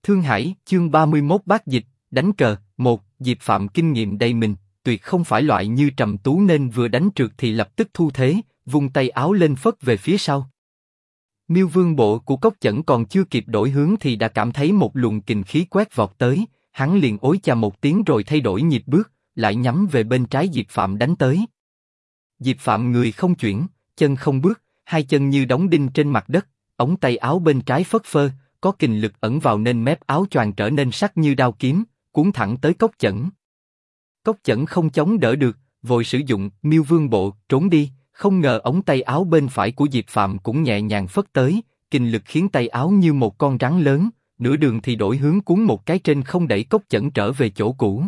Thương Hải, chương 31 bát dịch, đánh cờ, 1, Diệp Phạm kinh nghiệm đầy mình, tuyệt không phải loại như Trầm Tú nên vừa đánh trượt thì lập tức thu thế, vung tay áo lên phất về phía sau. Miêu Vương bộ của Cốc Chẩn còn chưa kịp đổi hướng thì đã cảm thấy một luồng kình khí quét vọt tới, hắn liền ối chà một tiếng rồi thay đổi nhịp bước, lại nhắm về bên trái Diệp Phạm đánh tới. Diệp Phạm người không chuyển, chân không bước, hai chân như đóng đinh trên mặt đất, ống tay áo bên trái phất phơ, có kình lực ẩn vào nên mép áo choàng trở nên sắc như đao kiếm, cuốn thẳng tới Cốc Chẩn. Cốc Chẩn không chống đỡ được, vội sử dụng Miêu Vương bộ trốn đi, không ngờ ống tay áo bên phải của Diệp Phạm cũng nhẹ nhàng phất tới, kình lực khiến tay áo như một con rắn lớn, nửa đường thì đổi hướng cuốn một cái trên không đẩy Cốc Chẩn trở về chỗ cũ.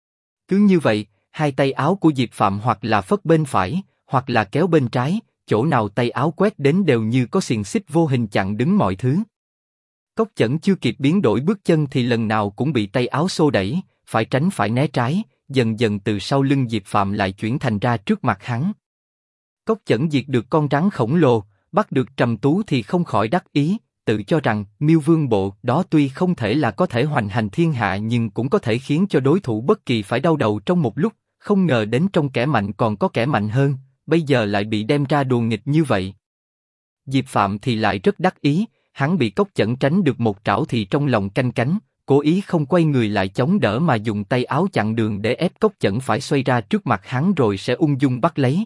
Cứ như vậy, hai tay áo của Diệp Phạm hoặc là phất bên phải, hoặc là kéo bên trái, chỗ nào tay áo quét đến đều như có xiềng xích vô hình chặn đứng mọi thứ. Cốc Chẩn chưa kịp biến đổi bước chân thì lần nào cũng bị tay áo xô đẩy, phải tránh phải né trái, dần dần từ sau lưng Diệp Phạm lại chuyển thành ra trước mặt hắn. Cốc Chẩn diệt được con rắn khổng lồ, bắt được Trầm Tú thì không khỏi đắc ý, tự cho rằng Miêu Vương bộ đó tuy không thể là có thể hoành hành thiên hạ nhưng cũng có thể khiến cho đối thủ bất kỳ phải đau đầu trong một lúc, không ngờ đến trong kẻ mạnh còn có kẻ mạnh hơn, bây giờ lại bị đem ra đùa nghịch như vậy. Diệp Phạm thì lại rất đắc ý, hắn bị Cốc Chẩn tránh được một trảo thì trong lòng canh cánh, cố ý không quay người lại chống đỡ mà dùng tay áo chặn đường để ép Cốc Chẩn phải xoay ra trước mặt hắn rồi sẽ ung dung bắt lấy.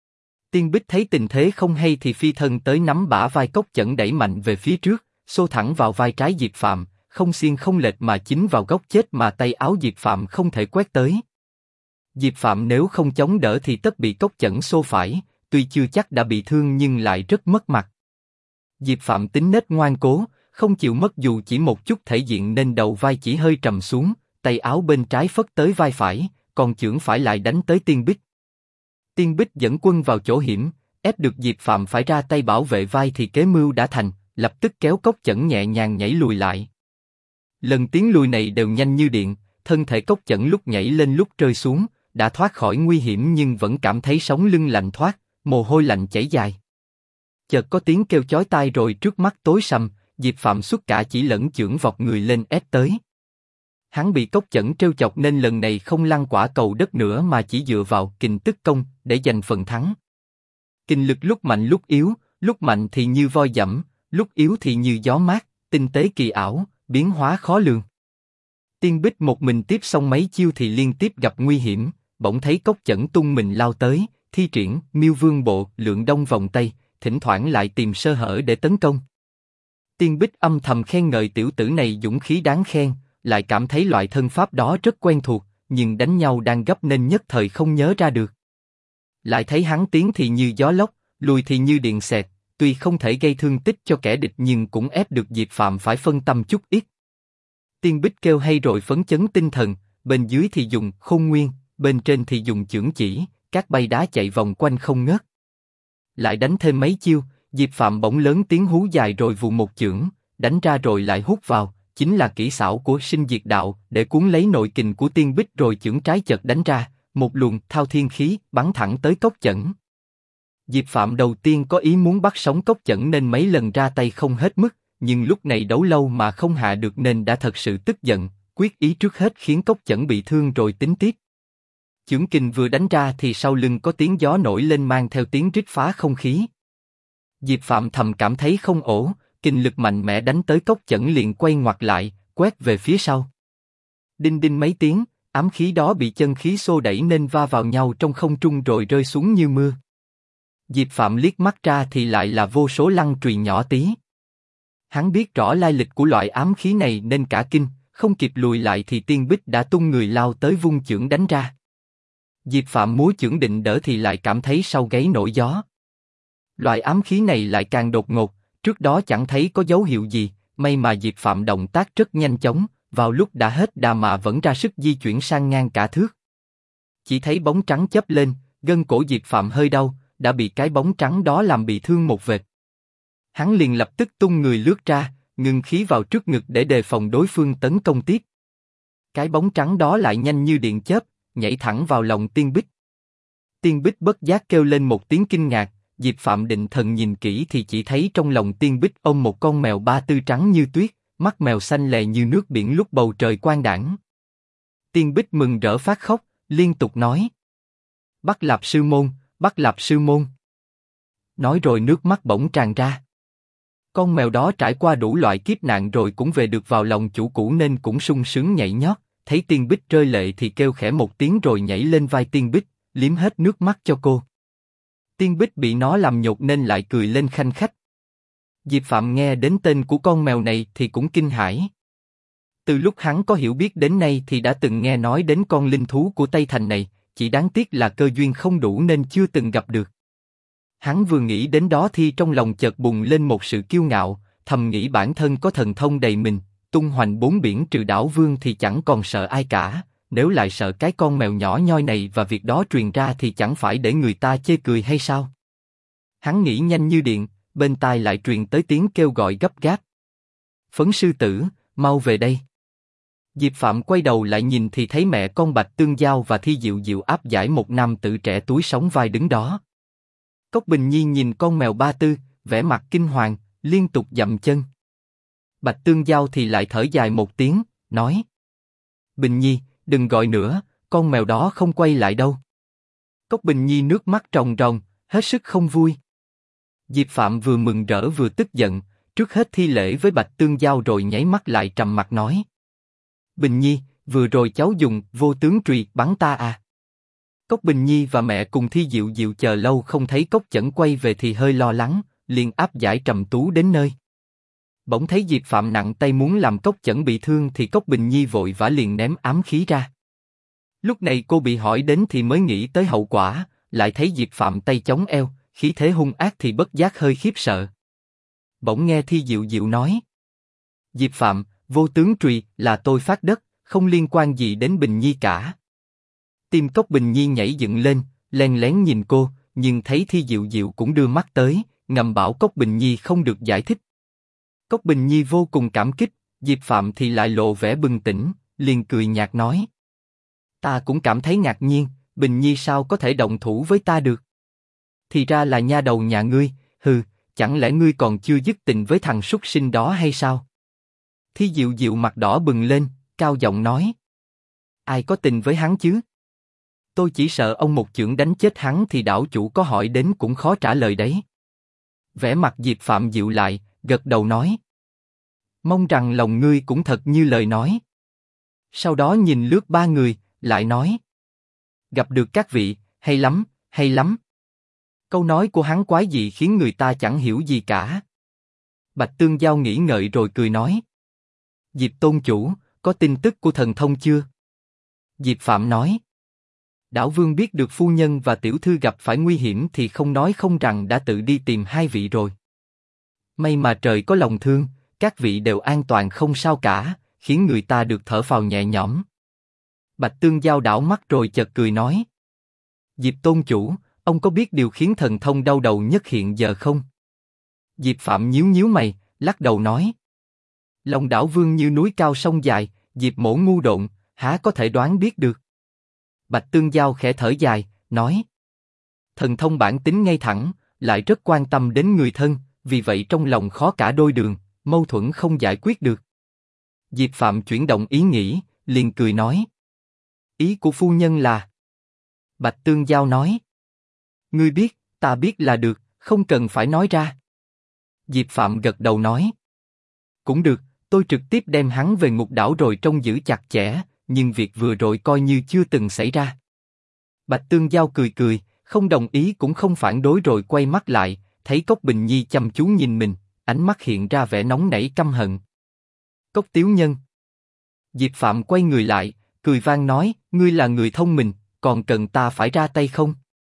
Tiên Bích thấy tình thế không hay thì phi thân tới nắm bả vai Cốc Chẩn đẩy mạnh về phía trước, xô thẳng vào vai trái Diệp Phạm, không xiên không lệch mà chính vào góc chết mà tay áo Diệp Phạm không thể quét tới. Diệp Phạm nếu không chống đỡ thì tất bị Cốc Chẩn xô phải, tuy chưa chắc đã bị thương nhưng lại rất mất mặt. Diệp Phạm tính nết ngoan cố, không chịu mất dù chỉ một chút thể diện nên đầu vai chỉ hơi trầm xuống, tay áo bên trái phất tới vai phải, còn chưởng phải lại đánh tới Tiên Bích. Tiên Bích dẫn quân vào chỗ hiểm, ép được Diệp Phạm phải ra tay bảo vệ vai thì kế mưu đã thành, lập tức kéo Cốc Chẩn nhẹ nhàng nhảy lùi lại. Lần tiến lùi này đều nhanh như điện, thân thể Cốc Chẩn lúc nhảy lên lúc rơi xuống, đã thoát khỏi nguy hiểm nhưng vẫn cảm thấy sống lưng lạnh thoát, mồ hôi lạnh chảy dài. Chợt có tiếng kêu chói tai rồi trước mắt tối sầm, Diệp Phạm xuất cả chỉ lẫn chưởng vọt người lên ép tới. Hắn bị Cốc Chẩn trêu chọc nên lần này không lăn quả cầu đất nữa mà chỉ dựa vào kình tức công để giành phần thắng. Kình lực lúc mạnh lúc yếu, lúc mạnh thì như voi dẫm, lúc yếu thì như gió mát, tinh tế kỳ ảo, biến hóa khó lường. Tiên Bích một mình tiếp xong mấy chiêu thì liên tiếp gặp nguy hiểm, bỗng thấy Cốc Chẩn tung mình lao tới, thi triển Miêu Vương bộ lượng đông vòng tây, thỉnh thoảng lại tìm sơ hở để tấn công. Tiên Bích âm thầm khen ngợi tiểu tử này dũng khí đáng khen, lại cảm thấy loại thân pháp đó rất quen thuộc, nhưng đánh nhau đang gấp nên nhất thời không nhớ ra được. Lại thấy hắn tiến thì như gió lốc, lùi thì như điện xẹt, tuy không thể gây thương tích cho kẻ địch nhưng cũng ép được Diệp Phạm phải phân tâm chút ít. Tiên Bích kêu hay rồi phấn chấn tinh thần, bên dưới thì dùng Khôn Nguyên, bên trên thì dùng chưởng chỉ, các bay đá chạy vòng quanh không ngớt. Lại đánh thêm mấy chiêu, Diệp Phạm bỗng lớn tiếng hú dài rồi vù một chưởng, đánh ra rồi lại hút vào, chính là kỹ xảo của Sinh Diệt Đạo để cuốn lấy nội kình của Tiên Bích rồi chưởng trái chợt đánh ra, một luồng thao thiên khí bắn thẳng tới Cốc Chẩn. Diệp Phạm đầu tiên có ý muốn bắt sống Cốc Chẩn nên mấy lần ra tay không hết mức, nhưng lúc này đấu lâu mà không hạ được nên đã thật sự tức giận, quyết ý trước hết khiến Cốc Chẩn bị thương rồi tính tiếp. Chưởng kình vừa đánh ra thì sau lưng có tiếng gió nổi lên mang theo tiếng rít phá không khí. Diệp Phạm thầm cảm thấy không ổn, kình lực mạnh mẽ đánh tới Cốc Chẩn liền quay ngoặt lại, quét về phía sau. Đinh đinh mấy tiếng, ám khí đó bị chân khí xô đẩy nên va vào nhau trong không trung rồi rơi xuống như mưa. Diệp Phạm liếc mắt ra thì lại là vô số lăng trùy nhỏ tí. Hắn biết rõ lai lịch của loại ám khí này nên cả kinh, không kịp lùi lại thì Tiên Bích đã tung người lao tới vung chưởng đánh ra. Diệp Phạm múa chưởng định đỡ thì lại cảm thấy sau gáy nổi gió. Loại ám khí này lại càng đột ngột, trước đó chẳng thấy có dấu hiệu gì, may mà Diệp Phạm động tác rất nhanh chóng, vào lúc đã hết đà mà vẫn ra sức di chuyển sang ngang cả thước. Chỉ thấy bóng trắng chớp lên, gân cổ Diệp Phạm hơi đau, đã bị cái bóng trắng đó làm bị thương một vệt. Hắn liền lập tức tung người lướt ra, ngưng khí vào trước ngực để đề phòng đối phương tấn công tiếp. Cái bóng trắng đó lại nhanh như điện chớp, nhảy thẳng vào lòng Tiên Bích. Tiên Bích bất giác kêu lên một tiếng kinh ngạc, Diệp Phạm định thần nhìn kỹ thì chỉ thấy trong lòng Tiên Bích ôm một con mèo ba tư trắng như tuyết, mắt mèo xanh lè như nước biển lúc bầu trời quang đãng. Tiên Bích mừng rỡ phát khóc, liên tục nói: Bắt Lạp sư môn, bắt Lạp sư môn. Nói rồi nước mắt bỗng tràn ra. Con mèo đó trải qua đủ loại kiếp nạn rồi cũng về được vào lòng chủ cũ nên cũng sung sướng nhảy nhót, thấy Tiên Bích rơi lệ thì kêu khẽ một tiếng rồi nhảy lên vai Tiên Bích, liếm hết nước mắt cho cô. Tiên Bích bị nó làm nhột nên lại cười lên khanh khách. Diệp Phạm nghe đến tên của con mèo này thì cũng kinh hãi. Từ lúc hắn có hiểu biết đến nay thì đã từng nghe nói đến con linh thú của Tây Thành này, chỉ đáng tiếc là cơ duyên không đủ nên chưa từng gặp được. Hắn vừa nghĩ đến đó thì trong lòng chợt bùng lên một sự kiêu ngạo, thầm nghĩ bản thân có thần thông đầy mình, tung hoành bốn biển trừ đảo vương thì chẳng còn sợ ai cả, nếu lại sợ cái con mèo nhỏ nhoi này và việc đó truyền ra thì chẳng phải để người ta chê cười hay sao? Hắn nghĩ nhanh như điện, bên tai lại truyền tới tiếng kêu gọi gấp gáp. Phấn sư tử, mau về đây. Diệp Phạm quay đầu lại nhìn thì thấy mẹ con Bạch Tương Giao và Thi Diệu Diệu áp giải một nam tử trẻ túi sóng vai đứng đó. Cốc Bình Nhi nhìn con mèo Ba Tư, vẻ mặt kinh hoàng, liên tục dậm chân. Bạch Tương Giao thì lại thở dài một tiếng, nói: Bình Nhi, đừng gọi nữa, con mèo đó không quay lại đâu. Cốc Bình Nhi nước mắt ròng ròng, hết sức không vui. Diệp Phạm vừa mừng rỡ vừa tức giận, trước hết thi lễ với Bạch Tương Giao rồi nháy mắt lại trầm mặt nói: Bình Nhi, vừa rồi cháu dùng vô tướng trùy bắn ta à? Cốc Bình Nhi và mẹ cùng Thi Diệu Diệu chờ lâu không thấy Cốc Chẩn quay về thì hơi lo lắng, liền áp giải Trầm Tú đến nơi. Bỗng thấy Diệp Phạm nặng tay muốn làm Cốc Chẩn bị thương thì Cốc Bình Nhi vội vã liền ném ám khí ra. Lúc này cô bị hỏi đến thì mới nghĩ tới hậu quả, lại thấy Diệp Phạm tay chống eo, khí thế hung ác thì bất giác hơi khiếp sợ. Bỗng nghe Thi Diệu Diệu nói: Diệp Phạm, vô tướng trùy là tôi phát đất, không liên quan gì đến Bình Nhi cả. Tim Cốc Bình Nhi nhảy dựng lên, len lén nhìn cô, nhưng thấy Thi Diệu Diệu cũng đưa mắt tới, ngầm bảo Cốc Bình Nhi không được giải thích. Cốc Bình Nhi vô cùng cảm kích, Diệp Phạm thì lại lộ vẻ bừng tỉnh, liền cười nhạt nói: Ta cũng cảm thấy ngạc nhiên, Bình Nhi sao có thể động thủ với ta được? Thì ra là nha đầu nhà ngươi, hừ, chẳng lẽ ngươi còn chưa dứt tình với thằng súc sinh đó hay sao? Thi Diệu Diệu mặt đỏ bừng lên, cao giọng nói: Ai có tình với hắn chứ? Tôi chỉ sợ ông một chưởng đánh chết hắn thì đảo chủ có hỏi đến cũng khó trả lời đấy. Vẻ mặt Diệp Phạm dịu lại, gật đầu nói: Mong rằng lòng ngươi cũng thật như lời nói. Sau đó nhìn lướt ba người, lại nói: Gặp được các vị, hay lắm, hay lắm. Câu nói của hắn quái dị khiến người ta chẳng hiểu gì cả. Bạch Tương Giao nghĩ ngợi rồi cười nói: Diệp tôn chủ, có tin tức của thần thông chưa? Diệp Phạm nói: Đảo vương biết được phu nhân và tiểu thư gặp phải nguy hiểm thì không nói không rằng đã tự đi tìm hai vị rồi. May mà trời có lòng thương, các vị đều an toàn không sao cả, khiến người ta được thở phào nhẹ nhõm. Bạch Tương Giao đảo mắt rồi chợt cười nói: Diệp tôn chủ, ông có biết điều khiến thần thông đau đầu nhất hiện giờ không? Diệp Phạm nhíu nhíu mày, lắc đầu nói: Lòng đảo vương như núi cao sông dài, Diệp mỗ ngu độn, há có thể đoán biết được. Bạch Tương Giao khẽ thở dài, nói: Thần thông bản tính ngay thẳng, lại rất quan tâm đến người thân, vì vậy trong lòng khó cả đôi đường, mâu thuẫn không giải quyết được. Diệp Phạm chuyển động ý nghĩ, liền cười nói: Ý của phu nhân là? Bạch Tương Giao nói: Ngươi biết, ta biết là được, không cần phải nói ra. Diệp Phạm gật đầu nói: Cũng được, tôi trực tiếp đem hắn về ngục đảo rồi trông giữ chặt chẽ, nhưng việc vừa rồi coi như chưa từng xảy ra. Bạch Tương Giao cười cười, không đồng ý cũng không phản đối rồi quay mắt lại, thấy Cốc Bình Nhi chăm chú nhìn mình, ánh mắt hiện ra vẻ nóng nảy căm hận. Cốc tiểu nhân. Diệp Phạm quay người lại, cười vang nói: Ngươi là người thông minh, còn cần ta phải ra tay không?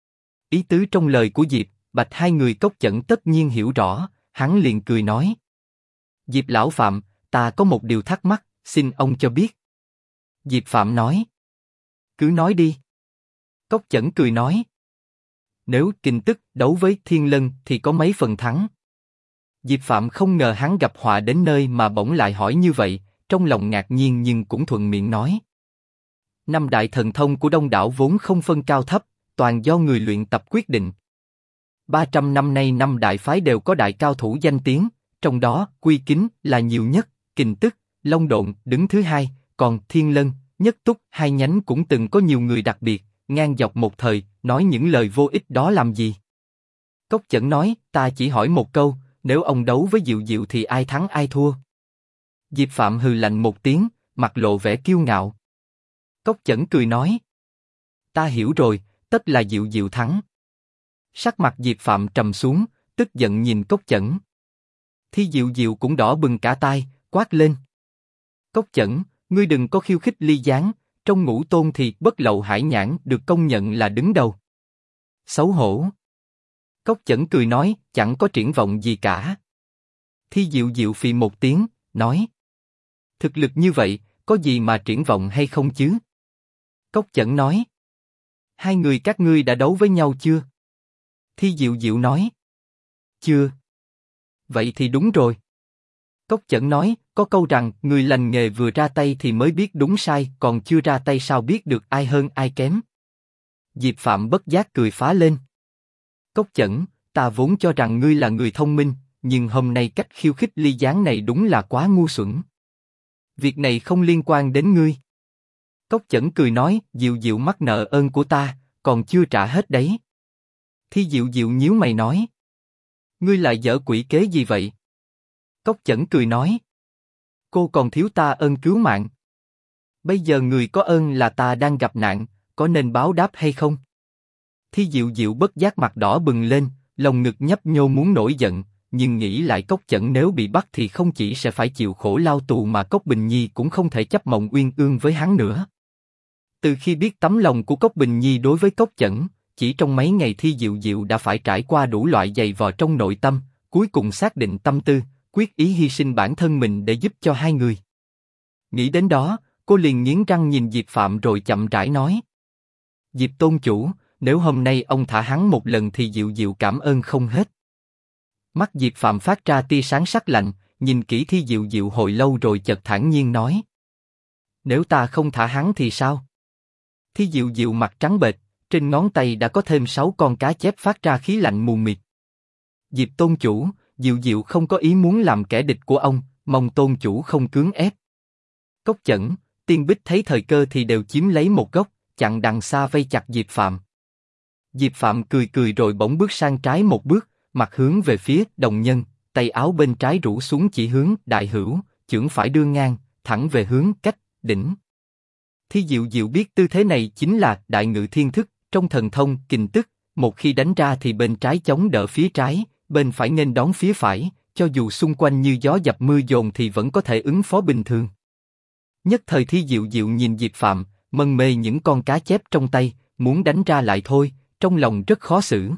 Ý tứ trong lời của Diệp, Bạch hai người Cốc Chẩn tất nhiên hiểu rõ, hắn liền cười nói: Diệp lão Phạm, ta có một điều thắc mắc, xin ông cho biết. Diệp Phạm nói: Cứ nói đi. Cốc Chẩn cười nói: Nếu Kinh Tức đấu với Thiên Lân thì có mấy phần thắng? Diệp Phạm không ngờ hắn gặp họa đến nơi mà bỗng lại hỏi như vậy, trong lòng ngạc nhiên nhưng cũng thuận miệng nói: Năm đại thần thông của Đông Đảo vốn không phân cao thấp, toàn do người luyện tập quyết định. 300 năm nay năm đại phái đều có đại cao thủ danh tiếng, trong đó Quy Kính là nhiều nhất, Kình Tức, Long Độn đứng thứ hai, còn Thiên Lân, Nhất Túc hai nhánh cũng từng có nhiều người đặc biệt, ngang dọc một thời, nói những lời vô ích đó làm gì? Cốc Chẩn nói, ta chỉ hỏi một câu, nếu ông đấu với Diệu Diệu thì ai thắng ai thua? Diệp Phạm hừ lạnh một tiếng, mặt lộ vẻ kiêu ngạo. Cốc Chẩn cười nói, ta hiểu rồi, tất là Diệu Diệu thắng. Sắc mặt Diệp Phạm trầm xuống, tức giận nhìn Cốc Chẩn. Thi Diệu Diệu cũng đỏ bừng cả tai, quát lên. Cốc Chẩn, ngươi đừng có khiêu khích Ly Giáng, trong ngũ tôn thì Bất Lậu Hải Nhãn được công nhận là đứng đầu. Xấu hổ. Cốc Chẩn cười nói, chẳng có triển vọng gì cả. Thi Diệu Diệu phì một tiếng, nói. Thực lực như vậy, có gì mà triển vọng hay không chứ? Cốc Chẩn nói. Hai người các ngươi đã đấu với nhau chưa? Thi Diệu Diệu nói. Chưa. Vậy thì đúng rồi. Cốc Chẩn nói, có câu rằng, người lành nghề vừa ra tay thì mới biết đúng sai, còn chưa ra tay sao biết được ai hơn ai kém. Diệp Phạm bất giác cười phá lên. Cốc Chẩn, ta vốn cho rằng ngươi là người thông minh, nhưng hôm nay cách khiêu khích Ly Giáng này đúng là quá ngu xuẩn. Việc này không liên quan đến ngươi. Cốc Chẩn cười nói, Diệu Diệu mắc nợ ơn của ta, còn chưa trả hết đấy. Thi Diệu Diệu nhíu mày nói. Ngươi lại giở quỷ kế gì vậy? Cốc Chẩn cười nói. Cô còn thiếu ta ơn cứu mạng. Bây giờ người có ơn là ta đang gặp nạn, có nên báo đáp hay không? Thi Diệu Diệu bất giác mặt đỏ bừng lên, lòng ngực nhấp nhô muốn nổi giận, nhưng nghĩ lại Cốc Chẩn nếu bị bắt thì không chỉ sẽ phải chịu khổ lao tù mà Cốc Bình Nhi cũng không thể chấp mộng uyên ương với hắn nữa. Từ khi biết tấm lòng của Cốc Bình Nhi đối với Cốc Chẩn, chỉ trong mấy ngày Thi Diệu Diệu đã phải trải qua đủ loại giày vò trong nội tâm, cuối cùng xác định tâm tư, quyết ý hy sinh bản thân mình để giúp cho hai người. Nghĩ đến đó, cô liền nghiến răng nhìn Diệp Phạm rồi chậm rãi nói. Diệp tôn chủ, nếu hôm nay ông thả hắn một lần thì Diệu Diệu cảm ơn không hết. Mắt Diệp Phạm phát ra tia sáng sắc lạnh, nhìn kỹ Thi Diệu Diệu hồi lâu rồi chợt thản nhiên nói. Nếu ta không thả hắn thì sao? Thi Diệu Diệu mặt trắng bệch, trên ngón tay đã có thêm 6 con cá chép phát ra khí lạnh mù mịt. Diệp tôn chủ, Diệu Diệu không có ý muốn làm kẻ địch của ông, mong tôn chủ không cưỡng ép. Cốc Chẩn, Tiên Bích thấy thời cơ thì đều chiếm lấy một góc, chặn đằng xa vây chặt Diệp Phạm. Diệp Phạm cười cười rồi bỗng bước sang trái một bước, mặt hướng về phía Đồng Nhân, tay áo bên trái rũ xuống chỉ hướng Đại Hữu, chưởng phải đưa ngang, thẳng về hướng Cách Đỉnh. Thi Diệu Diệu biết tư thế này chính là Đại Ngự Thiên Thức, trong thần thông Kình Tức, một khi đánh ra thì bên trái chống đỡ phía trái, bên phải nghênh đón phía phải, cho dù xung quanh như gió dập mưa dồn thì vẫn có thể ứng phó bình thường. Nhất thời Thi Diệu Diệu nhìn Diệp Phạm, mân mê những con cá chép trong tay, muốn đánh ra lại thôi, trong lòng rất khó xử.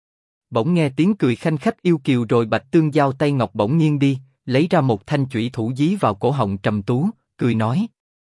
Bỗng nghe tiếng cười khanh khách yêu kiều rồi Bạch Tương Giao tay ngọc bỗng nghiêng đi, lấy ra một thanh chủy thủ dí vào cổ họng trầm tú, cười nói.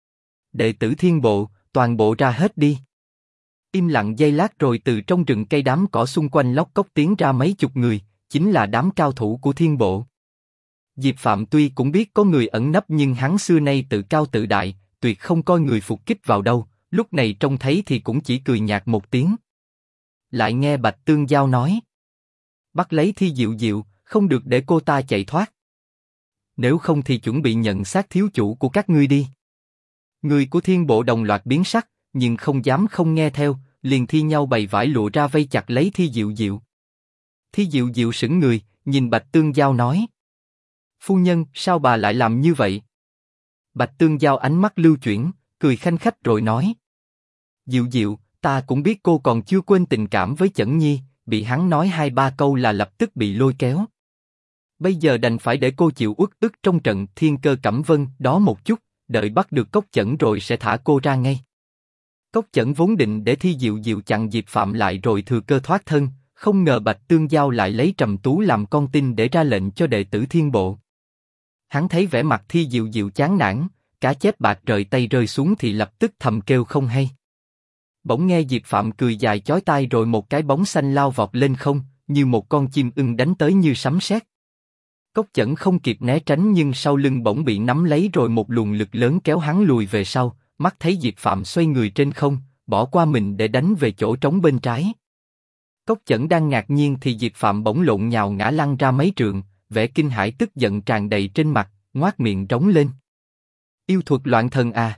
Đệ tử Thiên Bộ, toàn bộ ra hết đi. Im lặng giây lát rồi từ trong rừng cây đám cỏ xung quanh lóc cốc tiến ra mấy chục người, chính là đám cao thủ của Thiên Bộ. Diệp Phạm tuy cũng biết có người ẩn nấp nhưng hắn xưa nay tự cao tự đại, tuyệt không coi người phục kích vào đâu, lúc này trông thấy thì cũng chỉ cười nhạt một tiếng. Lại nghe Bạch Tương Giao nói. Bắt lấy Thi Diệu Diệu, không được để cô ta chạy thoát. Nếu không thì chuẩn bị nhận xác thiếu chủ của các ngươi đi. Người của Thiên Bộ đồng loạt biến sắc, nhưng không dám không nghe theo, liền thi nhau bày vải lụa ra vây chặt lấy Thi Diệu Diệu. Thi Diệu Diệu sững người, nhìn Bạch Tương Giao nói. Phu nhân, sao bà lại làm như vậy? Bạch Tương Giao ánh mắt lưu chuyển, cười khanh khách rồi nói. Diệu Diệu, ta cũng biết cô còn chưa quên tình cảm với Chẩn Nhi, bị hắn nói 2-3 câu là lập tức bị lôi kéo. Bây giờ đành phải để cô chịu uất ức trong trận Thiên Cơ Cẩm Vân đó một chút, đợi bắt được Cốc Chẩn rồi sẽ thả cô ra ngay. Cốc Chẩn vốn định để Thi Diệu Diệu chặn Diệp Phạm lại rồi thừa cơ thoát thân, không ngờ Bạch Tương Giao lại lấy Trầm Tú làm con tin để ra lệnh cho đệ tử Thiên Bộ. Hắn thấy vẻ mặt Thi Diệu Diệu chán nản, cá chép bạc rời tay rơi xuống thì lập tức thầm kêu không hay. Bỗng nghe Diệp Phạm cười dài chói tai rồi một cái bóng xanh lao vọt lên không, như một con chim ưng đánh tới như sấm sét. Cốc Chẩn không kịp né tránh nhưng sau lưng bỗng bị nắm lấy rồi một luồng lực lớn kéo hắn lùi về sau, mắt thấy Diệp Phạm xoay người trên không, bỏ qua mình để đánh về chỗ trống bên trái. Cốc Chẩn đang ngạc nhiên thì Diệp Phạm bỗng lộn nhào ngã lăn ra mấy trượng, vẻ kinh hãi tức giận tràn đầy trên mặt, ngoác miệng trống lên. Yêu thuật loạn thần à?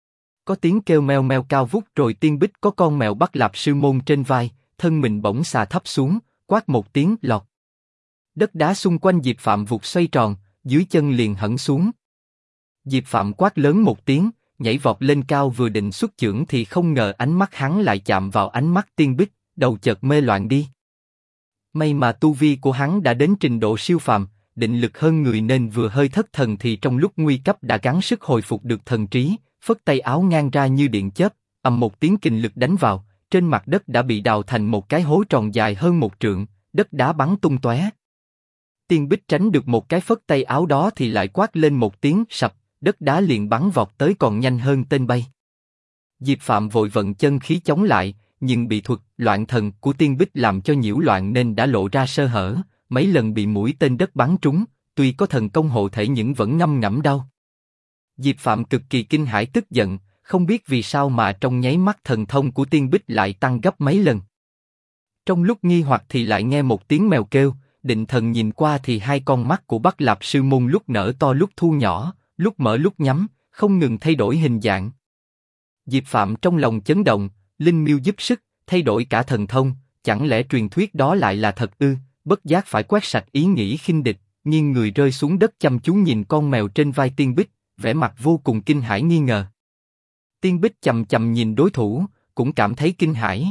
Có tiếng kêu meo meo cao vút rồi Tiên Bích có con mèo bắt Lạp Sư Môn trên vai, thân mình bỗng xà thấp xuống, quát một tiếng lọt. Đất đá xung quanh Diệp Phạm vụt xoay tròn, dưới chân liền hẳn xuống. Diệp Phạm quát lớn một tiếng, nhảy vọt lên cao vừa định xuất chưởng thì không ngờ ánh mắt hắn lại chạm vào ánh mắt Tiên Bích, đầu chợt mê loạn đi. May mà tu vi của hắn đã đến trình độ siêu phàm, định lực hơn người nên vừa hơi thất thần thì trong lúc nguy cấp đã gắng sức hồi phục được thần trí, phất tay áo ngang ra như điện chớp, ầm một tiếng kình lực đánh vào, trên mặt đất đã bị đào thành một cái hố tròn dài hơn 1 trượng, đất đá bắn tung tóe. Tiên Bích tránh được một cái phất tay áo đó thì lại quát lên một tiếng sập, đất đá liền bắn vọt tới còn nhanh hơn tên bay. Diệp Phạm vội vận chân khí chống lại, nhưng bị thuật loạn thần của Tiên Bích làm cho nhiễu loạn nên đã lộ ra sơ hở, mấy lần bị mũi tên đất bắn trúng, tuy có thần công hộ thể nhưng vẫn ngâm ngẫm đau. Diệp Phạm cực kỳ kinh hãi tức giận, không biết vì sao mà trong nháy mắt thần thông của Tiên Bích lại tăng gấp mấy lần. Trong lúc nghi hoặc thì lại nghe một tiếng mèo kêu, định thần nhìn qua thì hai con mắt của Bắc Lạp Sư Môn lúc nở to lúc thu nhỏ, lúc mở lúc nhắm, không ngừng thay đổi hình dạng. Diệp Phạm trong lòng chấn động, linh miêu giúp sức, thay đổi cả thần thông, chẳng lẽ truyền thuyết đó lại là thật ư? Bất giác phải quét sạch ý nghĩ khinh địch, nghiêng người rơi xuống đất chăm chú nhìn con mèo trên vai Tiên Bích, vẻ mặt vô cùng kinh hãi nghi ngờ. Tiên Bích chầm chầm nhìn đối thủ, cũng cảm thấy kinh hãi.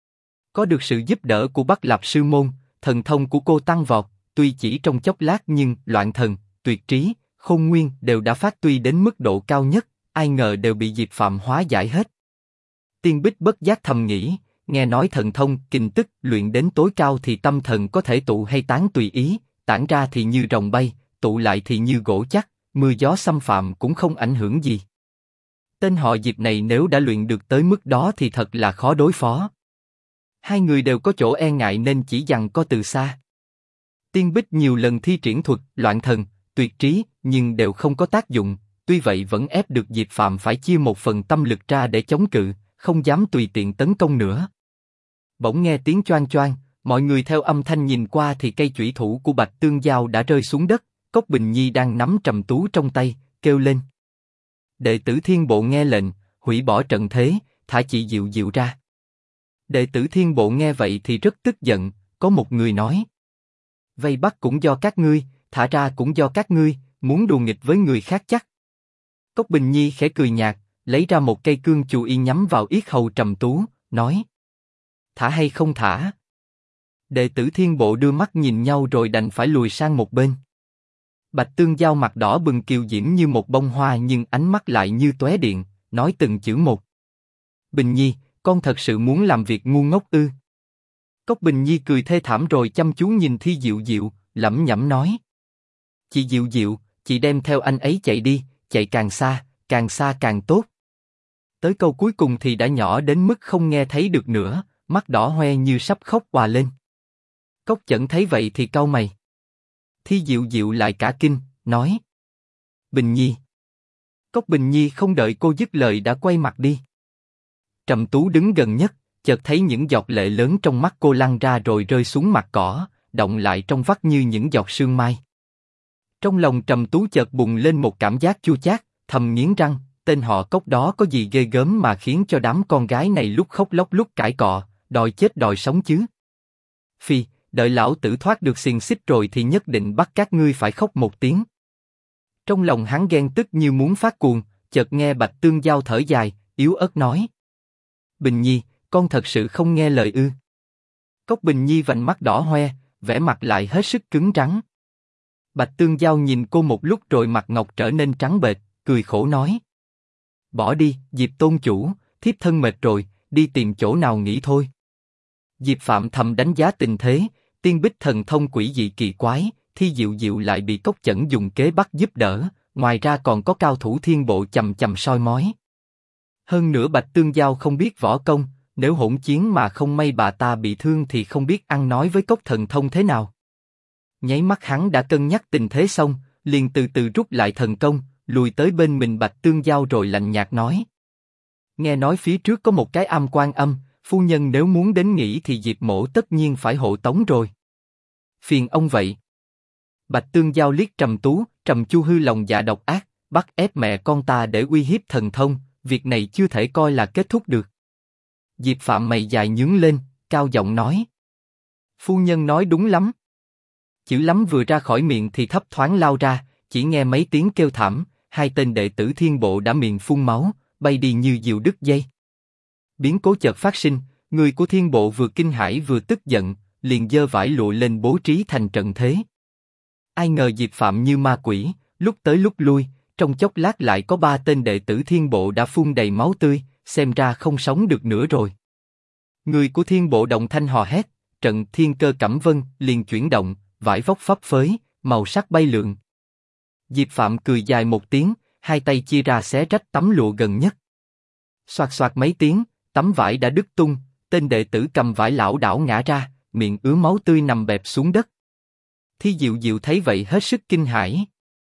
Có được sự giúp đỡ của Bắc Lạp Sư Môn, thần thông của cô tăng vọt, tuy chỉ trong chốc lát nhưng loạn thần, tuyệt trí, khôn nguyên đều đã phát huy đến mức độ cao nhất, ai ngờ đều bị Diệp Phạm hóa giải hết. Tiên Bích bất giác thầm nghĩ, nghe nói thần thông kình tức luyện đến tối cao thì tâm thần có thể tụ hay tán tùy ý, tản ra thì như rồng bay, tụ lại thì như gỗ chắc, mưa gió xâm phạm cũng không ảnh hưởng gì. Tên họ Diệp này nếu đã luyện được tới mức đó thì thật là khó đối phó. Hai người đều có chỗ e ngại nên chỉ giằng co từ xa. Tiên Bích nhiều lần thi triển thuật loạn thần, tuyệt trí nhưng đều không có tác dụng, tuy vậy vẫn ép được Diệp Phạm phải chia một phần tâm lực ra để chống cự, không dám tùy tiện tấn công nữa. Bỗng nghe tiếng choang choang, mọi người theo âm thanh nhìn qua thì cây chủy thủ của Bạch Tương Giao đã rơi xuống đất, Cốc Bình Nhi đang nắm trầm tú trong tay, kêu lên. Đệ tử Thiên Bộ nghe lệnh, hủy bỏ trận thế, thả chị Diệu Diệu ra. Đệ tử Thiên Bộ nghe vậy thì rất tức giận, có một người nói. Vây bắt cũng do các ngươi, thả ra cũng do các ngươi, muốn đùa nghịch với người khác chắc. Cốc Bình Nhi khẽ cười nhạt, lấy ra một cây cương chù y nhắm vào yết hầu trầm tú, nói. Thả hay không thả? Đệ tử Thiên Bộ đưa mắt nhìn nhau rồi đành phải lùi sang một bên. Bạch Tương Giao mặt đỏ bừng kiều diễm như một bông hoa nhưng ánh mắt lại như tóe điện, nói từng chữ một. Bình Nhi, con thật sự muốn làm việc ngu ngốc ư? Cốc Bình Nhi cười thê thảm rồi chăm chú nhìn Thi Diệu Diệu, lẩm nhẩm nói. Chị Diệu Diệu, chị đem theo anh ấy chạy đi, chạy càng xa càng tốt. Tới câu cuối cùng thì đã nhỏ đến mức không nghe thấy được nữa, mắt đỏ hoe như sắp khóc òa lên. Cốc Chẩn thấy vậy thì cau mày. Thi Diệu Diệu lại cả kinh, nói. Bình Nhi. Cốc Bình Nhi không đợi cô dứt lời đã quay mặt đi. Trầm Tú đứng gần nhất, chợt thấy những giọt lệ lớn trong mắt cô lăn ra rồi rơi xuống mặt cỏ, động lại trong vắt như những giọt sương mai. Trong lòng Trầm Tú chợt bùng lên một cảm giác chua chát, thầm nghiến răng, tên họ Cốc đó có gì ghê gớm mà khiến cho đám con gái này lúc khóc lóc lúc cãi cọ, đòi chết đòi sống chứ. Phi, đợi lão tử thoát được xiềng xích rồi thì nhất định bắt các ngươi phải khóc một tiếng. Trong lòng hắn ghen tức như muốn phát cuồng, chợt nghe Bạch Tương Giao thở dài, yếu ớt nói. Bình Nhi, con thật sự không nghe lời ư? Cốc Bình Nhi vành mắt đỏ hoe, vẻ mặt lại hết sức cứng rắn. Bạch Tương Giao nhìn cô một lúc rồi mặt ngọc trở nên trắng bệch, cười khổ nói. Bỏ đi, Diệp tôn chủ, thiếp thân mệt rồi, đi tìm chỗ nào nghỉ thôi. Diệp Phạm thầm đánh giá tình thế, Tiên Bích thần thông quỷ dị kỳ quái, Thi Diệu Diệu lại bị Cốc Chẩn dùng kế bắt giúp đỡ, ngoài ra còn có cao thủ Thiên Bộ chầm chầm soi mói. Hơn nữa Bạch Tương Giao không biết võ công, nếu hỗn chiến mà không may bà ta bị thương thì không biết ăn nói với Cốc thần thông thế nào. Nháy mắt hắn đã cân nhắc tình thế xong, liền từ từ rút lại thần công, lùi tới bên mình Bạch Tương Giao rồi lạnh nhạt nói. Nghe nói phía trước có một cái am Quan Âm, phu nhân nếu muốn đến nghỉ thì Diệp mỗ tất nhiên phải hộ tống rồi. Phiền ông vậy. Bạch Tương Giao liếc Trầm Tú, Trầm Chu Hư lòng dạ độc ác, bắt ép mẹ con ta để uy hiếp thần thông, việc này chưa thể coi là kết thúc được. Diệp Phạm mày dài nhướng lên, cao giọng nói. Phu nhân nói đúng lắm. Chữ lắm vừa ra khỏi miệng thì thấp thoáng lao ra, chỉ nghe mấy tiếng kêu thảm, hai tên đệ tử Thiên Bộ đã miệng phun máu, bay đi như diều đứt dây. Biến cố chợt phát sinh, người của Thiên Bộ vừa kinh hãi vừa tức giận, liền giơ vải lụa lên bố trí thành trận thế. Ai ngờ Diệp Phạm như ma quỷ, lúc tới lúc lui, trong chốc lát lại có 3 tên đệ tử Thiên Bộ đã phun đầy máu tươi, xem ra không sống được nữa rồi. Người của Thiên Bộ động thanh hò hét, trận Thiên Cơ Cẩm Vân liền chuyển động, vải vóc phấp phới, màu sắc bay lượn. Diệp Phạm cười dài một tiếng, hai tay chia ra xé rách tấm lụa gần nhất. Xoạt xoạt mấy tiếng, tấm vải đã đứt tung, tên đệ tử cầm vải lảo đảo ngã ra, miệng ứa máu tươi nằm bẹp xuống đất. Thi Diệu Diệu thấy vậy hết sức kinh hãi.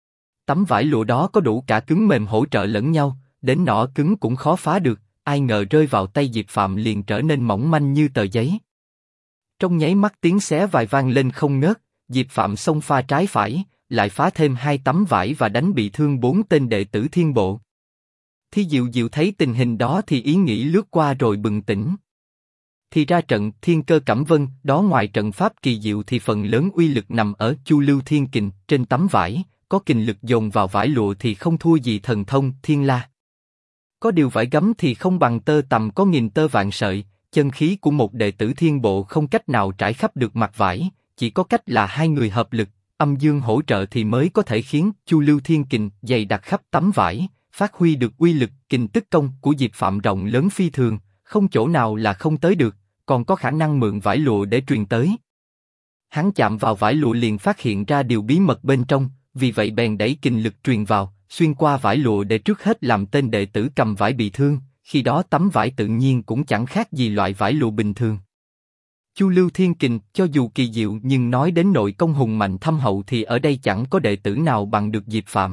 Tấm vải lụa đó có đủ cả cứng mềm hỗ trợ lẫn nhau, đến nỏ cứng cũng khó phá được, ai ngờ rơi vào tay Diệp Phạm liền trở nên mỏng manh như tờ giấy. Trong nháy mắt tiếng xé vải vang lên không ngớt, Diệp Phạm xông pha trái phải, lại phá thêm 2 tấm vải và đánh bị thương 4 tên đệ tử Thiên Bộ. Thi Diệu Diệu thấy tình hình đó thì ý nghĩ lướt qua rồi bừng tỉnh. Thì ra trận Thiên Cơ Cẩm Vân đó ngoài trận pháp kỳ diệu thì phần lớn uy lực nằm ở Chu Lưu Thiên Kình trên tấm vải, có kình lực dồn vào vải lụa thì không thua gì thần thông Thiên La. Có điều vải gấm thì không bằng tơ tằm có nghìn tơ vạn sợi, chân khí của một đệ tử Thiên Bộ không cách nào trải khắp được mặt vải, chỉ có cách là hai người hợp lực, âm dương hỗ trợ thì mới có thể khiến Chu Lưu Thiên Kình dày đặc khắp tấm vải, phát huy được uy lực kình tức công của Diệp Phạm rộng lớn phi thường, không chỗ nào là không tới được, còn có khả năng mượn vải lụa để truyền tới. Hắn chạm vào vải lụa liền phát hiện ra điều bí mật bên trong, vì vậy bèn đẩy kình lực truyền vào, xuyên qua vải lụa để trước hết làm tên đệ tử cầm vải bị thương, khi đó tấm vải tự nhiên cũng chẳng khác gì loại vải lụa bình thường. Chu Lưu Thiên Kình cho dù kỳ diệu nhưng nói đến nội công hùng mạnh thâm hậu thì ở đây chẳng có đệ tử nào bằng được Diệp Phạm.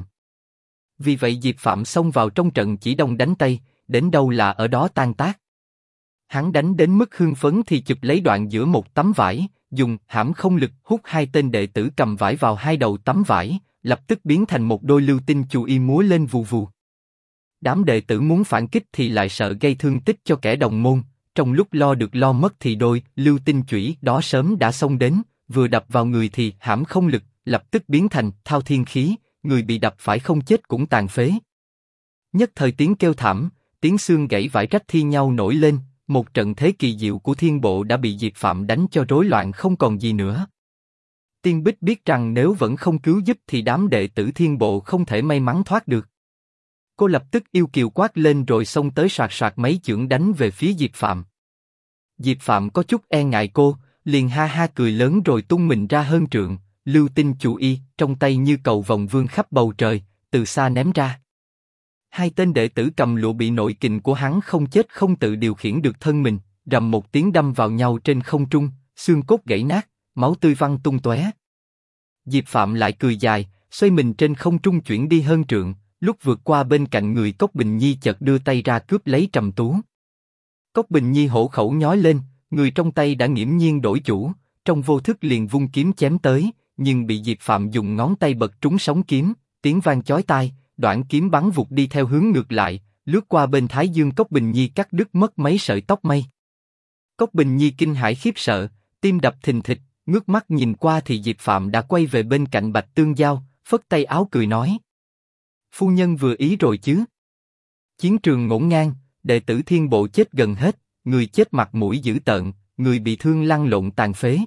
Vì vậy Diệp Phạm xông vào trong trận chỉ đông đánh tây, đến đâu là ở đó tan tác. Hắn đánh đến mức hưng phấn thì chụp lấy đoạn giữa một tấm vải, dùng hãm không lực hút hai tên đệ tử cầm vải vào hai đầu tấm vải, lập tức biến thành một đôi lưu tinh chù y múa lên vù vù. Đám đệ tử muốn phản kích thì lại sợ gây thương tích cho kẻ đồng môn, trong lúc lo được lo mất thì đôi lưu tinh chủy đó sớm đã xông đến, vừa đập vào người thì hãm không lực, lập tức biến thành thao thiên khí, người bị đập phải không chết cũng tàn phế. Nhất thời tiếng kêu thảm, tiếng xương gãy vải rách thi nhau nổi lên, một trận thế kỳ diệu của Thiên Bộ đã bị Diệp Phạm đánh cho rối loạn không còn gì nữa. Tiên Bích biết rằng nếu vẫn không cứu giúp thì đám đệ tử Thiên Bộ không thể may mắn thoát được. Cô lập tức yêu kiều quát lên rồi xông tới soạt soạt mấy chưởng đánh về phía Diệp Phạm. Diệp Phạm có chút e ngại cô, liền ha ha cười lớn rồi tung mình ra hơn trượng, lưu tinh chù y trong tay như cầu vồng vươn khắp bầu trời, từ xa ném ra. Hai tên đệ tử cầm lụa bị nội kình của hắn không chết không tự điều khiển được thân mình, rầm một tiếng đâm vào nhau trên không trung, xương cốt gãy nát, máu tươi văng tung tóe. Diệp Phạm lại cười dài, xoay mình trên không trung chuyển đi hơn trượng, lúc vượt qua bên cạnh người Cốc Bình Nhi chợt đưa tay ra cướp lấy Trầm Tú. Cốc Bình Nhi hổ khẩu nhói lên, người trong tay đã nghiễm nhiên đổi chủ, trong vô thức liền vung kiếm chém tới, nhưng bị Diệp Phạm dùng ngón tay bật trúng sóng kiếm, tiếng vang chói tai, đoạn kiếm bắn vụt đi theo hướng ngược lại, lướt qua bên thái dương Cốc Bình Nhi cắt đứt mất mấy sợi tóc mây. Cốc Bình Nhi kinh hãi khiếp sợ, tim đập thình thịch, ngước mắt nhìn qua thì Diệp Phạm đã quay về bên cạnh Bạch Tương Giao, phất tay áo cười nói: phu nhân vừa ý rồi chứ? Chiến trường ngổn ngang, đệ tử Thiên Bộ chết gần hết, người chết mặt mũi dữ tợn, người bị thương lăn lộn tàn phế.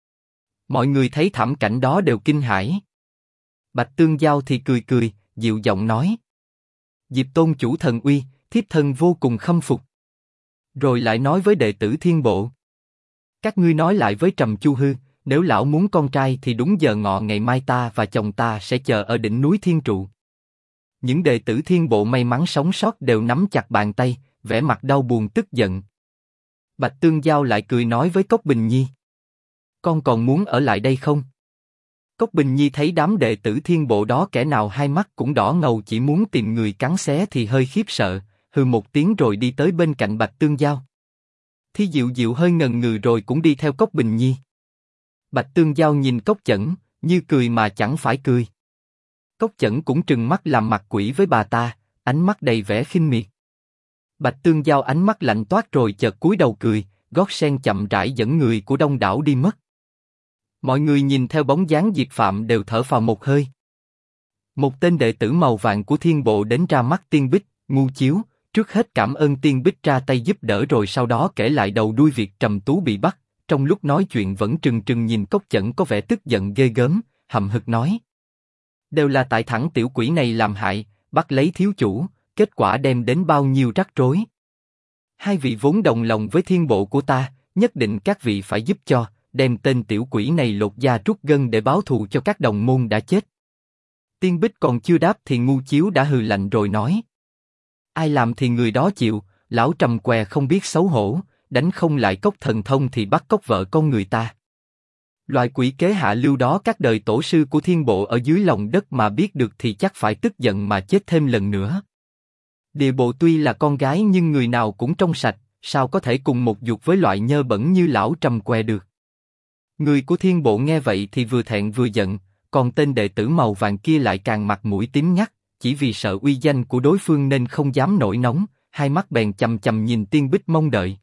Mọi người thấy thảm cảnh đó đều kinh hãi. Bạch Tương Giao thì cười cười, dịu giọng nói: Diệp tôn chủ thần uy, thiếp thân vô cùng khâm phục. Rồi lại nói với đệ tử Thiên Bộ: các ngươi nói lại với Trầm Chu Hư, nếu lão muốn con trai thì đúng giờ ngọ ngày mai ta và chồng ta sẽ chờ ở đỉnh núi Thiên Trụ. Những đệ tử Thiên Bộ may mắn sống sót đều nắm chặt bàn tay, vẻ mặt đau buồn tức giận. Bạch Tương Giao lại cười nói với Cốc Bình Nhi: con còn muốn ở lại đây không? Cốc Bình Nhi thấy đám đệ tử Thiên Bộ đó kẻ nào hai mắt cũng đỏ ngầu chỉ muốn tìm người cắn xé thì hơi khiếp sợ, hừ một tiếng rồi đi tới bên cạnh Bạch Tương Giao. Thi Diệu Diệu hơi ngần ngừ rồi cũng đi theo Cốc Bình Nhi. Bạch Tương Giao nhìn Cốc Chẩn, như cười mà chẳng phải cười. Cốc Chẩn cũng trừng mắt làm mặt quỷ với bà ta, ánh mắt đầy vẻ khinh miệt. Bạch Tương Giao ánh mắt lạnh toát rồi chợt cúi đầu cười, gót sen chậm rãi dẫn người của đông đảo đi mất. Mọi người nhìn theo bóng dáng Diệp Phạm đều thở phào một hơi. Một tên đệ tử màu vàng của Thiên Bộ đến ra mắt Tiên Bích, Ngu Chiếu, trước hết cảm ơn Tiên Bích ra tay giúp đỡ rồi sau đó kể lại đầu đuôi việc Trầm Tú bị bắt, trong lúc nói chuyện vẫn trừng trừng nhìn Cốc Chẩn có vẻ tức giận ghê gớm, hậm hực nói. Đều là tại thẳng tiểu quỷ này làm hại, bắt lấy thiếu chủ, kết quả đem đến bao nhiêu rắc rối. Hai vị vốn đồng lòng với Thiên Bộ của ta, nhất định các vị phải giúp cho, đem tên tiểu quỷ này lột da trút gân để báo thù cho các đồng môn đã chết. Tiên Bích còn chưa đáp thì Ngu Chiếu đã hừ lạnh rồi nói. Ai làm thì người đó chịu, lão Trầm què không biết xấu hổ, đánh không lại Cốc Thần Thông thì bắt cóc vợ con người ta. Loại quỷ kế hạ lưu đó các đời tổ sư của Thiên Bộ ở dưới lòng đất mà biết được thì chắc phải tức giận mà chết thêm lần nữa. Địa Bộ tuy là con gái nhưng người nào cũng trong sạch, sao có thể cùng một dục với loại nhơ bẩn như lão Trầm què được. Người của Thiên Bộ nghe vậy thì vừa thẹn vừa giận, còn tên đệ tử màu vàng kia lại càng mặt mũi tím nhắc, chỉ vì sợ uy danh của đối phương nên không dám nổi nóng, hai mắt bèn chằm chằm nhìn Tiên Bích mong đợi.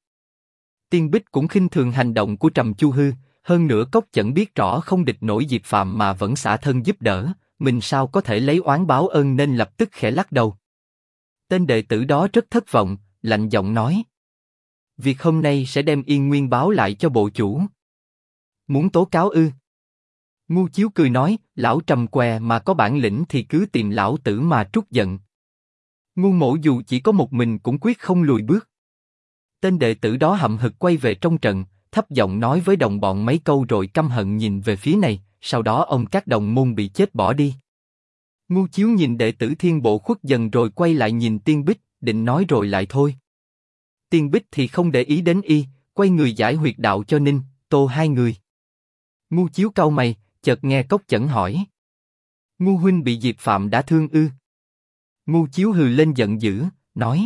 Tiên Bích cũng khinh thường hành động của Trầm Chu Hư, hơn nữa Cốc Chẩn biết rõ không địch nổi Diệp Phạm mà vẫn xả thân giúp đỡ, mình sao có thể lấy oán báo ơn nên lập tức khẽ lắc đầu. Tên đệ tử đó rất thất vọng, lạnh giọng nói. Việc hôm nay sẽ đem Yên Nguyên báo lại cho bộ chủ. Muốn tố cáo ư? Ngu Chiếu cười nói, lão Trầm què mà có bản lĩnh thì cứ tìm lão tử mà trút giận. Ngu Mỗ dù chỉ có một mình cũng quyết không lùi bước. Tên đệ tử đó hậm hực quay về trong trận, thấp giọng nói với đồng bọn mấy câu rồi căm hận nhìn về phía này, sau đó ông các đồng môn bị chết bỏ đi. Ngu Chiếu nhìn đệ tử Thiên Bộ khuất dần rồi quay lại nhìn Tiên Bích, định nói rồi lại thôi. Tiên Bích thì không để ý đến y, quay người giải huyệt đạo cho Ninh, Tô hai người. Ngu Chiếu cau mày, chợt nghe Cốc Chẩn hỏi. Ngu huynh bị Diệp Phạm đã thương ư? Ngu Chiếu hừ lên giận dữ, nói.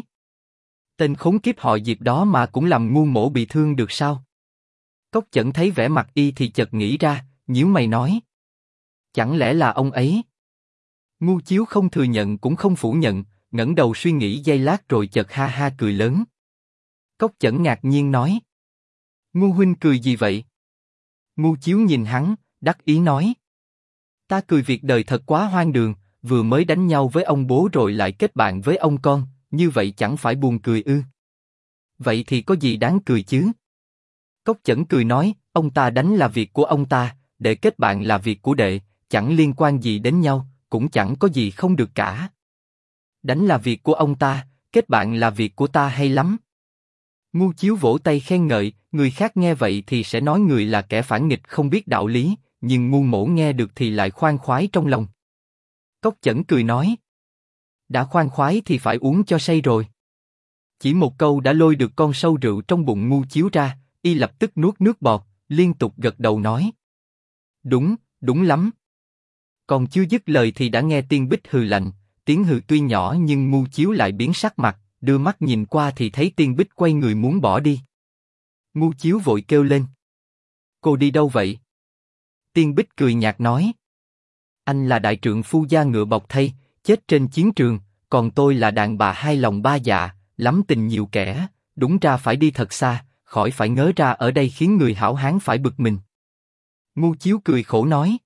Tên khốn kiếp họ Diệp đó mà cũng làm Ngu Mỗ bị thương được sao? Cốc Chẩn thấy vẻ mặt y thì chợt nghĩ ra, nhíu mày nói. Chẳng lẽ là ông ấy? Ngu Chiếu không thừa nhận cũng không phủ nhận, ngẩng đầu suy nghĩ giây lát rồi chợt ha ha cười lớn. Cốc Chẩn ngạc nhiên nói. Ngu huynh cười gì vậy? Ngu Chiếu nhìn hắn, đắc ý nói. Ta cười việc đời thật quá hoang đường, vừa mới đánh nhau với ông bố rồi lại kết bạn với ông con, như vậy chẳng phải buồn cười ư? Vậy thì có gì đáng cười chứ? Cốc Chẩn cười nói, ông ta đánh là việc của ông ta, đệ kết bạn là việc của đệ, chẳng liên quan gì đến nhau, cũng chẳng có gì không được cả. Đánh là việc của ông ta, kết bạn là việc của ta hay lắm. Ngu Chiếu vỗ tay khen ngợi, người khác nghe vậy thì sẽ nói người là kẻ phản nghịch không biết đạo lý, nhưng Ngu Mỗ nghe được thì lại khoan khoái trong lòng. Cốc Chẩn cười nói. Đã khoan khoái thì phải uống cho say rồi. Chỉ một câu đã lôi được con sâu rượu trong bụng Ngu Chiếu ra, y lập tức nuốt nước bọt, liên tục gật đầu nói. Đúng, đúng lắm. Còn chưa dứt lời thì đã nghe Tiên Bích hừ lạnh, tiếng hừ tuy nhỏ nhưng Ngu Chiếu lại biến sắc mặt, đưa mắt nhìn qua thì thấy Tiên Bích quay người muốn bỏ đi. Ngu Chiếu vội kêu lên. Cô đi đâu vậy? Tiên Bích cười nhạt nói. Anh là đại trượng phu da ngựa bọc thây, chết trên chiến trường, còn tôi là đàn bà hai lòng ba dạ, lắm tình nhiều kẻ, đúng ra phải đi thật xa, khỏi phải ngớ ra ở đây khiến người hảo hán phải bực mình. Ngu Chiếu cười khổ nói.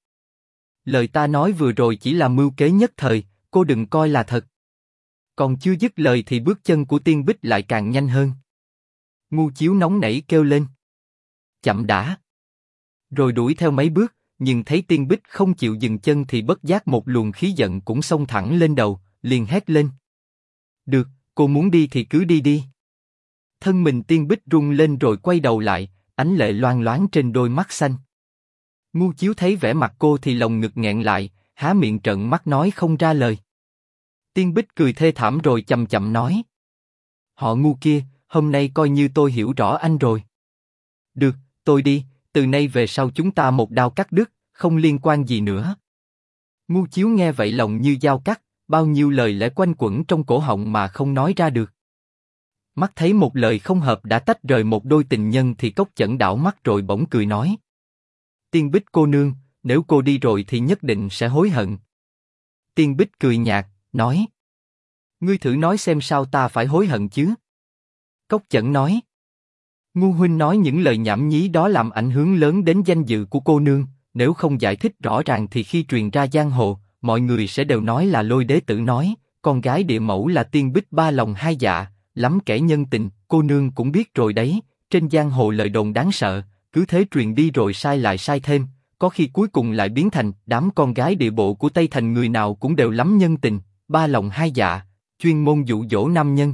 Lời ta nói vừa rồi chỉ là mưu kế nhất thời, cô đừng coi là thật. Còn chưa dứt lời thì bước chân của Tiên Bích lại càng nhanh hơn. Ngu Chiếu nóng nảy kêu lên. Chậm đã. Rồi đuổi theo mấy bước, nhưng thấy Tiên Bích không chịu dừng chân thì bất giác một luồng khí giận cũng xông thẳng lên đầu, liền hét lên. Được, cô muốn đi thì cứ đi đi. Thân mình Tiên Bích rung lên rồi quay đầu lại, ánh lệ loang loáng trên đôi mắt xanh. Ngu Chiếu thấy vẻ mặt cô thì lòng ngực nghẹn lại, há miệng trợn mắt nói không ra lời. Tiên Bích cười thê thảm rồi chậm chậm nói. Họ Ngu kia, hôm nay coi như tôi hiểu rõ anh rồi. Được, tôi đi, từ nay về sau chúng ta một đao cắt đứt, không liên quan gì nữa. Ngu Chiếu nghe vậy lòng như dao cắt, bao nhiêu lời lẽ quanh quẩn trong cổ họng mà không nói ra được. Mắt thấy một lời không hợp đã tách rời một đôi tình nhân thì Cốc Chẩn đảo mắt rồi bỗng cười nói. Tiên Bích cô nương, nếu cô đi rồi thì nhất định sẽ hối hận. Tiên Bích cười nhạt, nói. Ngươi thử nói xem sao ta phải hối hận chứ? Cốc Chẩn nói. Ngu huynh nói những lời nhảm nhí đó làm ảnh hưởng lớn đến danh dự của cô nương, nếu không giải thích rõ ràng thì khi truyền ra giang hồ, mọi người sẽ đều nói là Lôi đế tử nói, con gái địa mẫu là Tiên Bích ba lòng hai dạ, lắm kẻ nhân tình, cô nương cũng biết rồi đấy, trên giang hồ lời đồn đáng sợ, cứ thế truyền đi rồi sai lại sai thêm, có khi cuối cùng lại biến thành đám con gái địa bộ của Tây Thành người nào cũng đều lắm nhân tình, ba lòng hai dạ, chuyên môn dụ dỗ nam nhân.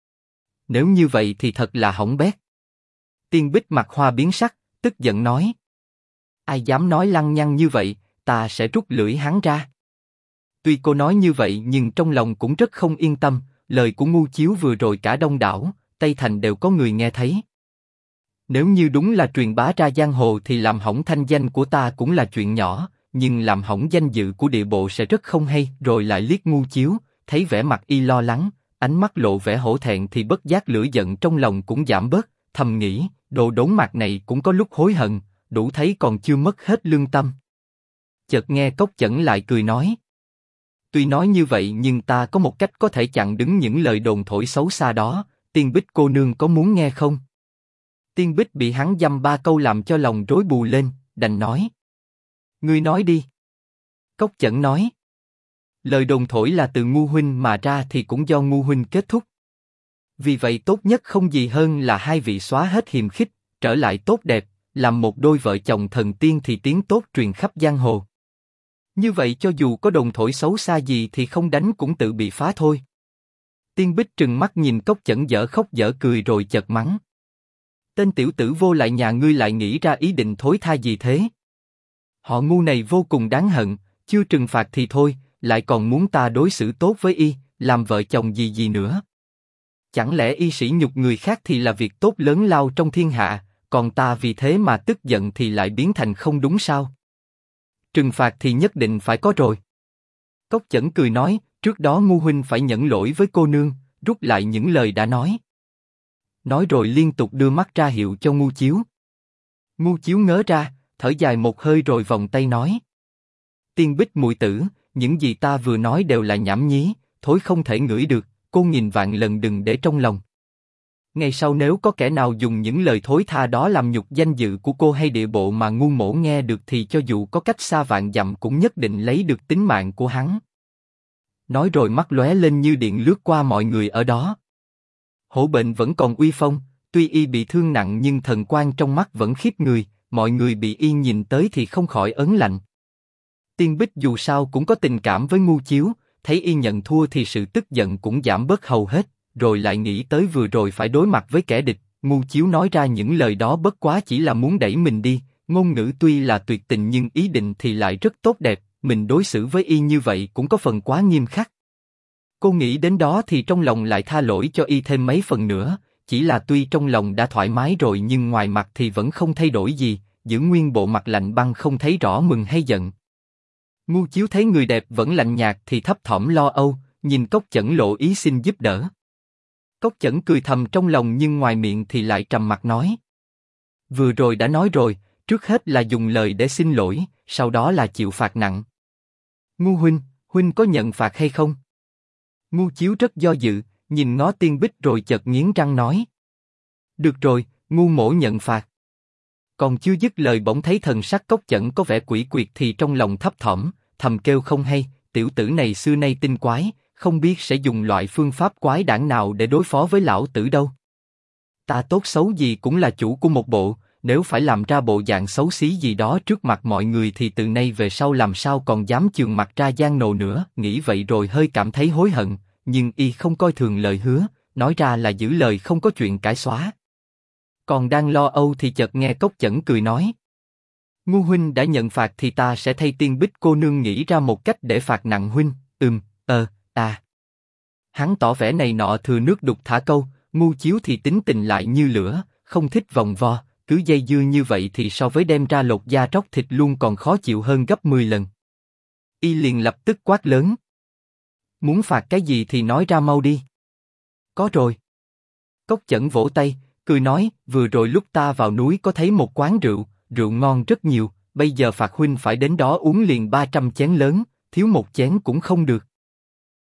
Nếu như vậy thì thật là hỏng bét. Tiên Bích mặt hoa biến sắc, tức giận nói. Ai dám nói lăng nhăng như vậy, ta sẽ rút lưỡi hắn ra. Tuy cô nói như vậy nhưng trong lòng cũng rất không yên tâm, lời của Ngu Chiếu vừa rồi cả đông đảo, Tây Thành đều có người nghe thấy. Nếu như đúng là truyền bá ra giang hồ thì làm hỏng thanh danh của ta cũng là chuyện nhỏ, nhưng làm hỏng danh dự của địa bộ sẽ rất không hay. Rồi lại liếc Ngu Chiếu, thấy vẻ mặt y lo lắng, ánh mắt lộ vẻ hổ thẹn thì bất giác lửa giận trong lòng cũng giảm bớt, thầm nghĩ, đồ đốn mặt này cũng có lúc hối hận, đủ thấy còn chưa mất hết lương tâm. Chợt nghe Cốc Chẩn lại cười nói. Tuy nói như vậy nhưng ta có một cách có thể chặn đứng những lời đồn thổi xấu xa đó, Tiên Bích cô nương có muốn nghe không? Tiên Bích bị hắn dăm ba câu làm cho lòng rối bù lên, đành nói. Ngươi nói đi. Cốc Chẩn nói. Lời đồn thổi là từ Ngu huynh mà ra thì cũng do Ngu huynh kết thúc. Vì vậy tốt nhất không gì hơn là hai vị xóa hết hiềm khích, trở lại tốt đẹp, làm một đôi vợ chồng thần tiên thì tiếng tốt truyền khắp giang hồ. Như vậy cho dù có đồn thổi xấu xa gì thì không đánh cũng tự bị phá thôi. Tiên Bích trừng mắt nhìn Cốc Chẩn dở khóc dở cười rồi chợt mắng. Tên tiểu tử vô lại nhà ngươi lại nghĩ ra ý định thối tha gì thế? Họ ngu này vô cùng đáng hận, chưa trừng phạt thì thôi, lại còn muốn ta đối xử tốt với y, làm vợ chồng gì gì nữa. Chẳng lẽ y sỉ nhục người khác thì là việc tốt lớn lao trong thiên hạ, còn ta vì thế mà tức giận thì lại biến thành không đúng sao? Trừng phạt thì nhất định phải có rồi. Cốc Chẩn cười nói, trước đó Ngu huynh phải nhẫn lỗi với cô nương, rút lại những lời đã nói. Nói rồi liên tục đưa mắt ra hiệu cho Ngu Chiếu. Ngu Chiếu ngớ ra, thở dài một hơi rồi vòng tay nói. Tiên Bích muội tử, những gì ta vừa nói đều là nhảm nhí, thối không thể ngửi được, cô nghìn vạn lần đừng để trong lòng. Ngày sau nếu có kẻ nào dùng những lời thối tha đó làm nhục danh dự của cô hay địa bộ mà Ngu mỗ nghe được thì cho dù có cách xa vạn dặm cũng nhất định lấy được tính mạng của hắn. Nói rồi mắt lóe lên như điện lướt qua mọi người ở đó. Hổ Bệnh vẫn còn uy phong, tuy y bị thương nặng nhưng thần quang trong mắt vẫn khiếp người, mọi người bị y nhìn tới thì không khỏi ớn lạnh. Tiên Bích dù sao cũng có tình cảm với Ngu Chiếu, thấy y nhận thua thì sự tức giận cũng giảm bớt hầu hết, rồi lại nghĩ tới vừa rồi phải đối mặt với kẻ địch, Ngu Chiếu nói ra những lời đó bất quá chỉ là muốn đẩy mình đi, ngôn ngữ tuy là tuyệt tình nhưng ý định thì lại rất tốt đẹp, mình đối xử với y như vậy cũng có phần quá nghiêm khắc. Cô nghĩ đến đó thì trong lòng lại tha lỗi cho y thêm mấy phần nữa, chỉ là tuy trong lòng đã thoải mái rồi nhưng ngoài mặt thì vẫn không thay đổi gì, giữ nguyên bộ mặt lạnh băng không thấy rõ mừng hay giận. Ngu Chiếu thấy người đẹp vẫn lạnh nhạt thì thấp thỏm lo âu, nhìn Cốc Chẩn lộ ý xin giúp đỡ. Cốc Chẩn cười thầm trong lòng nhưng ngoài miệng thì lại trầm mặt nói. Vừa rồi đã nói rồi, trước hết là dùng lời để xin lỗi, sau đó là chịu phạt nặng. Ngu huynh có nhận phạt hay không? Ngu Chiếu rất do dự, nhìn ngó Tiên Bích rồi chợt nghiến răng nói. Được rồi, Ngu mỗ nhận phạt. Còn chưa dứt lời bỗng thấy thần sắc Cốc Chẩn có vẻ quỷ quyệt thì trong lòng thấp thỏm, thầm kêu không hay, tiểu tử này xưa nay tinh quái, không biết sẽ dùng loại phương pháp quái đản nào để đối phó với lão tử đâu. Ta tốt xấu gì cũng là chủ của một bộ, nếu phải làm ra bộ dạng xấu xí gì đó trước mặt mọi người thì từ nay về sau làm sao còn dám chườm mặt ra giang hồ nữa. Nghĩ vậy rồi hơi cảm thấy hối hận, nhưng y không coi thường lời hứa, nói ra là giữ lời không có chuyện cãi xóa. Còn đang lo âu thì chợt nghe Cốc Chẩn cười nói. Ngu huynh đã nhận phạt thì ta sẽ thay Tiên Bích cô nương nghĩ ra một cách để phạt nặng huynh. Hắn tỏ vẻ này nọ thừa nước đục thả câu, Ngu Chiếu thì tính tình lại như lửa, không thích vòng vo, cứ dây dưa như vậy thì so với đem ra lột da tróc thịt luôn còn khó chịu hơn gấp 10 lần. Y liền lập tức quát lớn. Muốn phạt cái gì thì nói ra mau đi. Có rồi. Cốc Chẩn vỗ tay, cười nói, vừa rồi lúc ta vào núi có thấy một quán rượu, rượu ngon rất nhiều, bây giờ phạt huynh phải đến đó uống liền 300 chén lớn, thiếu một chén cũng không được.